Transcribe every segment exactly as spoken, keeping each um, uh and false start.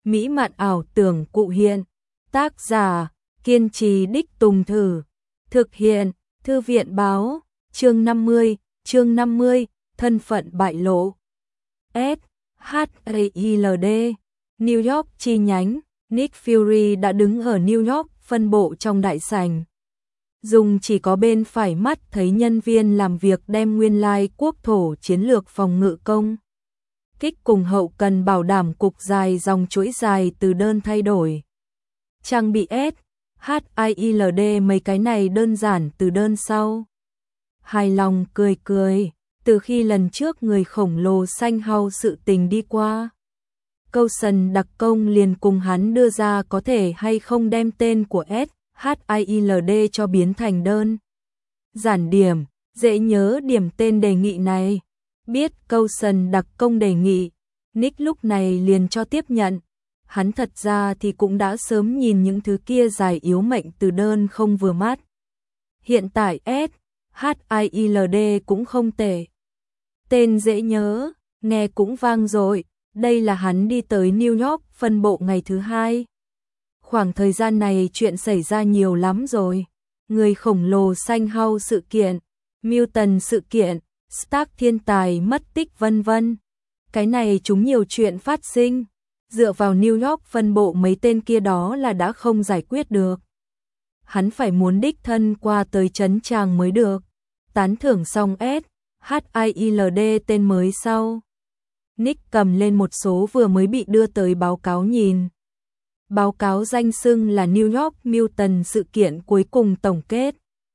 mỹ mạn ảo tưởng cụ hiện. Tác giả, kiên trì đích Tùng Thử. Thực hiện, Thư viện báo, chương năm mươi, chương năm mươi, thân phận bại lộ. S. H A I L D, New York chi nhánh, Nick Fury đã đứng ở New York phân bộ trong đại sảnh. Dùng chỉ có bên phải mắt thấy nhân viên làm việc đem nguyên lai quốc thổ chiến lược phòng ngự công kích cùng hậu cần bảo đảm cục dài dòng chuỗi dài từ đơn thay đổi. Trang bị S. H I L D mấy cái này đơn giản từ đơn sau. Hài lòng cười cười, từ khi lần trước người khổng lồ xanh hao sự tình đi qua. Coulson đặc công liền cùng hắn đưa ra có thể hay không đem tên của S. H I L D cho biến thành đơn. Giản điểm, dễ nhớ điểm tên đề nghị này. Biết Coulson đặc công đề nghị, Nick lúc này liền cho tiếp nhận. Hắn thật ra thì cũng đã sớm nhìn những thứ kia dài yếu mệnh từ đơn không vừa mắt. Hiện tại S. H I L D cũng không tệ. Tên dễ nhớ, nghe cũng vang rồi. Đây là hắn đi tới New York phân bộ ngày thứ hai. Khoảng thời gian này chuyện xảy ra nhiều lắm rồi. Người khổng lồ xanh hao sự kiện, Milton sự kiện, Stark thiên tài mất tích vân vân. Cái này chúng nhiều chuyện phát sinh. Dựa vào New York phân bộ mấy tên kia đó là đã không giải quyết được. Hắn phải muốn đích thân qua tới trấn tràng mới được. Tán thưởng xong S. H I L D tên mới sau. Nick cầm lên một số vừa mới bị đưa tới báo cáo nhìn. Báo cáo danh xưng là New York Milton sự kiện cuối cùng tổng kết.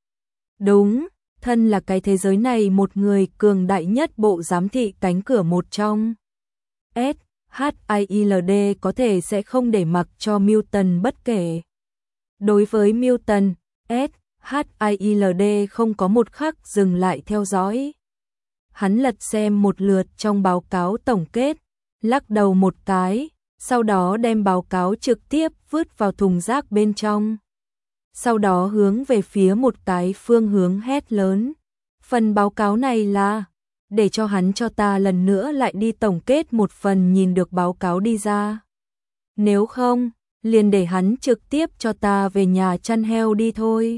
Đúng, thân là cái thế giới này một người cường đại nhất bộ giám thị cánh cửa một trong. S. H I L D có thể sẽ không để mặc cho Milton bất kể. Đối với Milton, S. H I L D không có một khắc dừng lại theo dõi. Hắn lật xem một lượt trong báo cáo tổng kết, lắc đầu một cái, sau đó đem báo cáo trực tiếp vứt vào thùng rác bên trong. Sau đó hướng về phía một cái phương hướng hét lớn. Phần báo cáo này là, để cho hắn cho ta lần nữa lại đi tổng kết một phần nhìn được báo cáo đi ra. Nếu không, liền để hắn trực tiếp cho ta về nhà chăn heo đi thôi.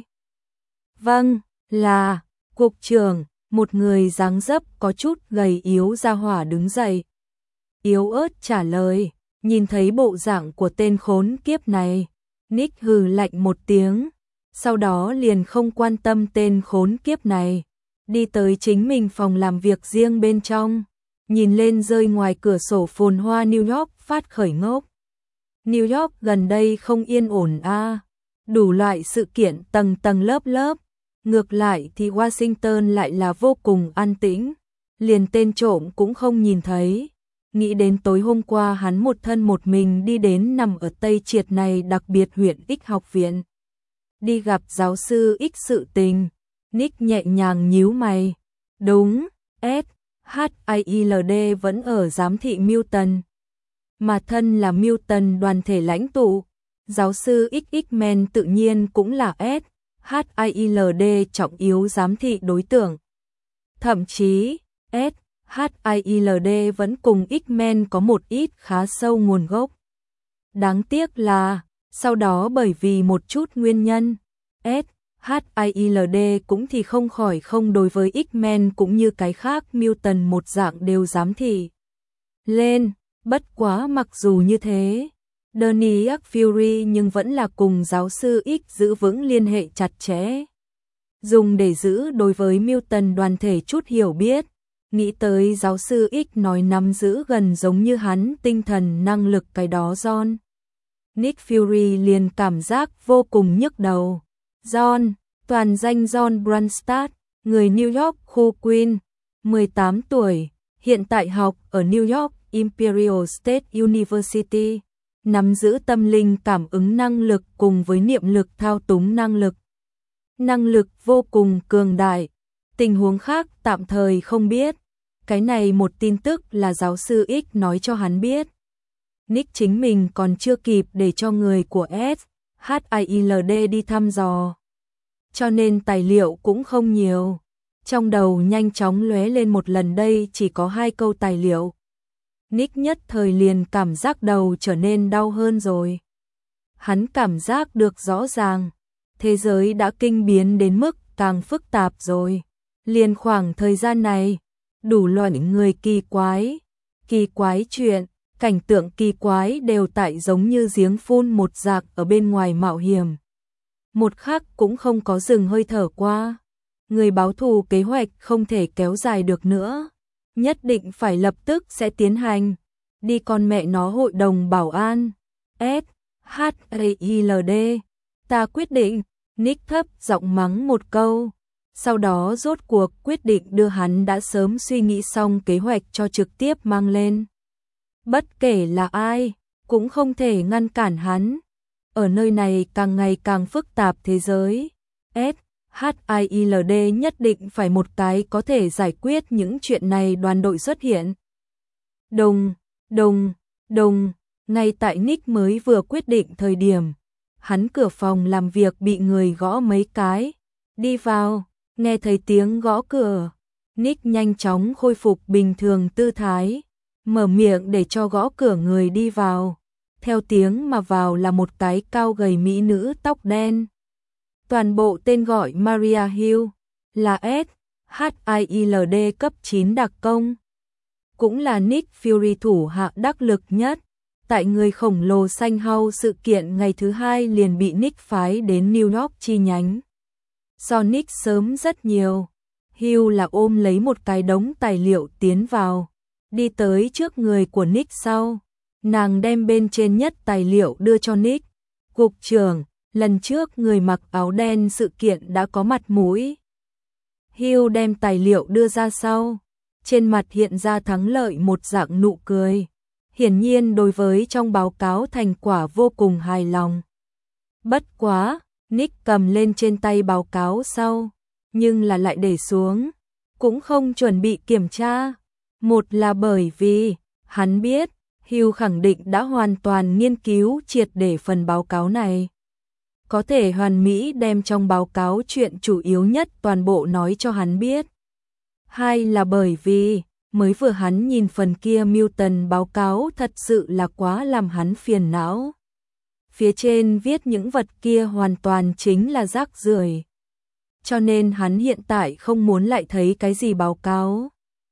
Vâng, là, cục trưởng, một người dáng dấp có chút gầy yếu ra hỏa đứng dậy. Yếu ớt trả lời, nhìn thấy bộ dạng của tên khốn kiếp này, Nick hừ lạnh một tiếng, sau đó liền không quan tâm tên khốn kiếp này, đi tới chính mình phòng làm việc riêng bên trong, nhìn lên rơi ngoài cửa sổ phồn hoa New York phát khởi ngốc. New York gần đây không yên ổn a, à. Đủ loại sự kiện tầng tầng lớp lớp, ngược lại thì Washington lại là vô cùng an tĩnh, liền tên trộm cũng không nhìn thấy. Nghĩ đến tối hôm qua hắn một thân một mình đi đến nằm ở Tây Triệt này đặc biệt huyện X học viện. Đi gặp giáo sư X sự tình, Nick nhẹ nhàng nhíu mày. Đúng, S. H I L D vẫn ở giám thị Milton. Mà thân là Milton đoàn thể lãnh tụ, giáo sư X X-Men tự nhiên cũng là S. H I L D trọng yếu giám thị đối tượng. Thậm chí, S. H I L D vẫn cùng X-Men có một ít khá sâu nguồn gốc. Đáng tiếc là, sau đó bởi vì một chút nguyên nhân, S. H I L D cũng thì không khỏi không đối với X-Men cũng như cái khác Milton một dạng đều giám thị lên, bất quá mặc dù như thế, Nick Fury nhưng vẫn là cùng giáo sư X giữ vững liên hệ chặt chẽ. Dùng để giữ đối với Milton đoàn thể chút hiểu biết, nghĩ tới giáo sư X nói nắm giữ gần giống như hắn tinh thần năng lực cái đó John. Nick Fury liền cảm giác vô cùng nhức đầu. John, toàn danh John Brunstad, người New York khu Queen, mười tám tuổi, hiện tại học ở New York Imperial State University, nắm giữ tâm linh cảm ứng năng lực cùng với niệm lực thao túng năng lực. Năng lực vô cùng cường đại, tình huống khác tạm thời không biết. Cái này một tin tức là giáo sư X nói cho hắn biết. Nick chính mình còn chưa kịp để cho người của S. H I L D đi thăm dò. Cho nên tài liệu cũng không nhiều. Trong đầu nhanh chóng lóe lên một lần đây chỉ có hai câu tài liệu. Nick nhất thời liền cảm giác đầu trở nên đau hơn rồi. Hắn cảm giác được rõ ràng, thế giới đã kinh biến đến mức càng phức tạp rồi. Liền khoảng thời gian này, đủ loại người kỳ quái, kỳ quái chuyện, cảnh tượng kỳ quái đều tại giống như giếng phun một rạc ở bên ngoài mạo hiểm. Một khắc cũng không có dừng hơi thở qua. Người báo thù kế hoạch không thể kéo dài được nữa. Nhất định phải lập tức sẽ tiến hành. Đi con mẹ nó hội đồng bảo an. S. H. A. I. L. D. Ta quyết định. Nick thấp giọng mắng một câu. Sau đó rốt cuộc quyết định đưa hắn đã sớm suy nghĩ xong kế hoạch cho trực tiếp mang lên. Bất kể là ai, cũng không thể ngăn cản hắn. Ở nơi này càng ngày càng phức tạp thế giới. S. H I L D nhất định phải một cái có thể giải quyết những chuyện này đoàn đội xuất hiện. Đùng, đùng, đùng, ngay tại Nick mới vừa quyết định thời điểm, hắn cửa phòng làm việc bị người gõ mấy cái. Đi vào, nghe thấy tiếng gõ cửa, Nick nhanh chóng khôi phục bình thường tư thái, mở miệng để cho gõ cửa người đi vào. Theo tiếng mà vào là một cái cao gầy mỹ nữ tóc đen. Toàn bộ tên gọi Maria Hill, là S. H I L D cấp chín đặc công. Cũng là Nick Fury thủ hạ đắc lực nhất. Tại người khổng lồ xanh hau sự kiện ngày thứ hai liền bị Nick phái đến New York chi nhánh. So Nick sớm rất nhiều, Hill là ôm lấy một cái đống tài liệu tiến vào, đi tới trước người của Nick sau. Nàng đem bên trên nhất tài liệu đưa cho Nick. Cục trưởng, lần trước người mặc áo đen sự kiện đã có mặt mũi. Hill đem tài liệu đưa ra sau, trên mặt hiện ra thắng lợi một dạng nụ cười. Hiển nhiên đối với trong báo cáo thành quả vô cùng hài lòng. Bất quá, Nick cầm lên trên tay báo cáo sau, nhưng là lại để xuống, cũng không chuẩn bị kiểm tra. Một là bởi vì, hắn biết, Hill khẳng định đã hoàn toàn nghiên cứu triệt để phần báo cáo này. Có thể hoàn mỹ đem trong báo cáo chuyện chủ yếu nhất toàn bộ nói cho hắn biết. Hai là bởi vì, mới vừa hắn nhìn phần kia Milton báo cáo thật sự là quá làm hắn phiền não. Phía trên viết những vật kia hoàn toàn chính là rác rưởi. Cho nên hắn hiện tại không muốn lại thấy cái gì báo cáo.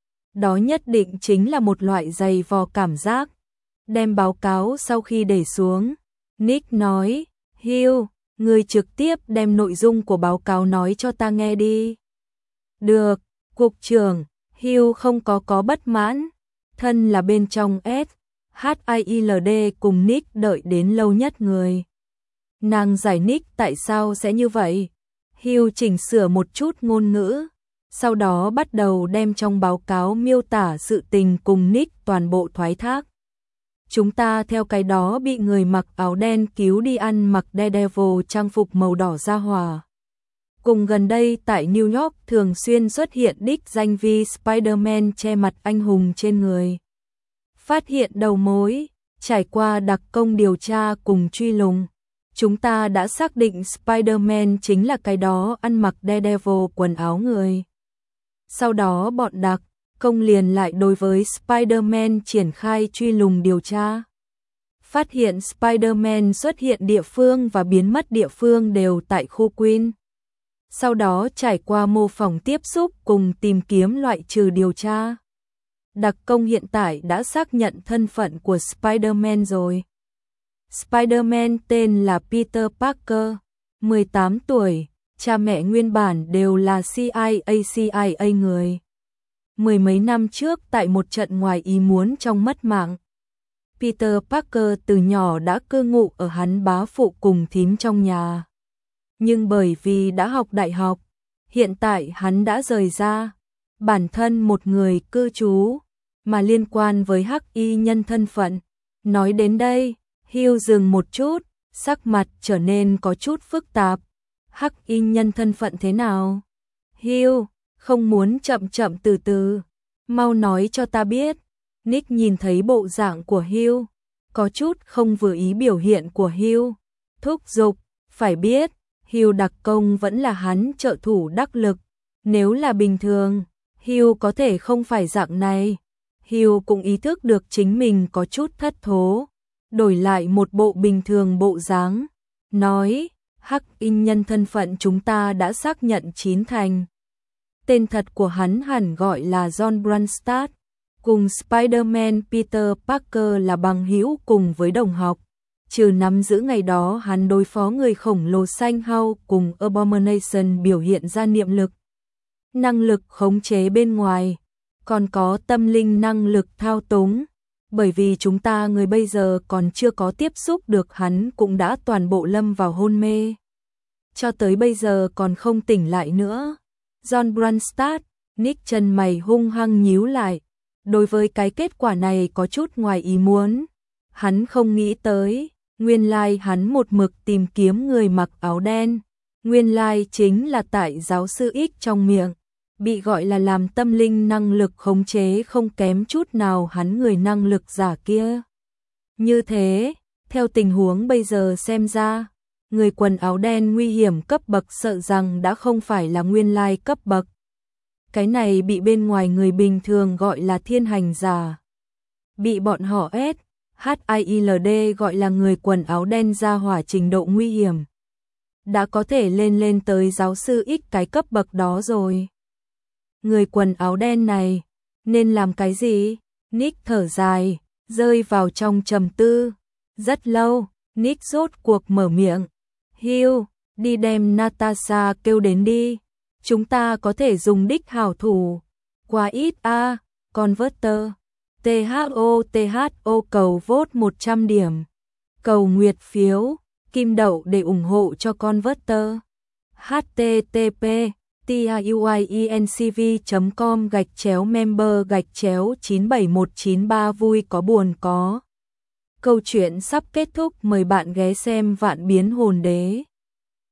Đó nhất định chính là một loại dày vò cảm giác. Đem báo cáo sau khi để xuống, Nick nói, Hill, người trực tiếp đem nội dung của báo cáo nói cho ta nghe đi. Được, cục trưởng. Hill không có có bất mãn, thân là bên trong S. H I L D cùng Nick đợi đến lâu nhất người. Nàng giải Nick tại sao sẽ như vậy. Hill chỉnh sửa một chút ngôn ngữ, sau đó bắt đầu đem trong báo cáo miêu tả sự tình cùng Nick toàn bộ thoái thác. Chúng ta theo cái đó bị người mặc áo đen cứu đi ăn mặc Daredevil trang phục màu đỏ ra hòa. Cùng gần đây tại New York thường xuyên xuất hiện đích danh vi Spider-Man che mặt anh hùng trên người. Phát hiện đầu mối, trải qua đặc công điều tra cùng truy lùng, chúng ta đã xác định Spider-Man chính là cái đó ăn mặc Daredevil quần áo người. Sau đó bọn đặc công liền lại đối với Spider-Man triển khai truy lùng điều tra. Phát hiện Spider-Man xuất hiện địa phương và biến mất địa phương đều tại khu Queen. Sau đó trải qua mô phỏng tiếp xúc cùng tìm kiếm loại trừ điều tra. Đặc công hiện tại đã xác nhận thân phận của Spider-Man rồi. Spider-Man tên là Peter Parker, mười tám tuổi, cha mẹ nguyên bản đều là C I A C I A người. Mười mấy năm trước tại một trận ngoài ý muốn trong mất mạng. Peter Parker từ nhỏ đã cư ngụ ở hắn bá phụ cùng thím trong nhà. Nhưng bởi vì đã học đại học, hiện tại hắn đã rời ra, bản thân một người cư trú, mà liên quan với hắc y nhân thân phận. Nói đến đây, Hill dừng một chút, sắc mặt trở nên có chút phức tạp. Hắc y nhân thân phận thế nào? Hill, không muốn chậm chậm từ từ, mau nói cho ta biết. Nick nhìn thấy bộ dạng của Hill, có chút không vừa ý biểu hiện của Hill, thúc giục, phải biết. Hill đặc công vẫn là hắn trợ thủ đắc lực. Nếu là bình thường, Hill có thể không phải dạng này. Hugh cũng ý thức được chính mình có chút thất thố, đổi lại một bộ bình thường bộ dáng, nói, Hắc In nhân thân phận chúng ta đã xác nhận chín thành. Tên thật của hắn hẳn gọi là John Brunstad, cùng Spider-Man Peter Parker là bằng hữu cùng với đồng học. Trừ nắm giữ ngày đó hắn đối phó người khổng lồ xanh hao cùng Abomination biểu hiện ra niệm lực, năng lực khống chế bên ngoài, còn có tâm linh năng lực thao túng. Bởi vì chúng ta người bây giờ còn chưa có tiếp xúc được hắn cũng đã toàn bộ lâm vào hôn mê. Cho tới bây giờ còn không tỉnh lại nữa. John Brunstad, Nick chân mày hung hăng nhíu lại. Đối với cái kết quả này có chút ngoài ý muốn. Hắn không nghĩ tới, nguyên lai hắn một mực tìm kiếm người mặc áo đen. Nguyên lai chính là tại giáo sư X trong miệng, bị gọi là làm tâm linh năng lực khống chế không kém chút nào hắn người năng lực giả kia. Như thế, theo tình huống bây giờ xem ra, người quần áo đen nguy hiểm cấp bậc sợ rằng đã không phải là nguyên lai cấp bậc. Cái này bị bên ngoài người bình thường gọi là thiên hành giả. Bị bọn họ S, H I I L D gọi là người quần áo đen ra hỏa trình độ nguy hiểm. Đã có thể lên lên tới giáo sư X cái cấp bậc đó rồi. Người quần áo đen này, nên làm cái gì? Nick thở dài, rơi vào trong trầm tư. Rất lâu, Nick rốt cuộc mở miệng. Hugh, đi đem Natasha kêu đến đi. Chúng ta có thể dùng đích hảo thủ. Quá ít a, à, Converter. T H O T H O cầu vote một trăm điểm. Cầu nguyệt phiếu, kim đậu để ủng hộ cho Converter. H T T P tiuincv chấm com gạch chéo member gạch chéo chín bảy một chín ba vui có buồn có. Câu chuyện sắp kết thúc, mời bạn ghé xem Vạn Biến Hồn Đế.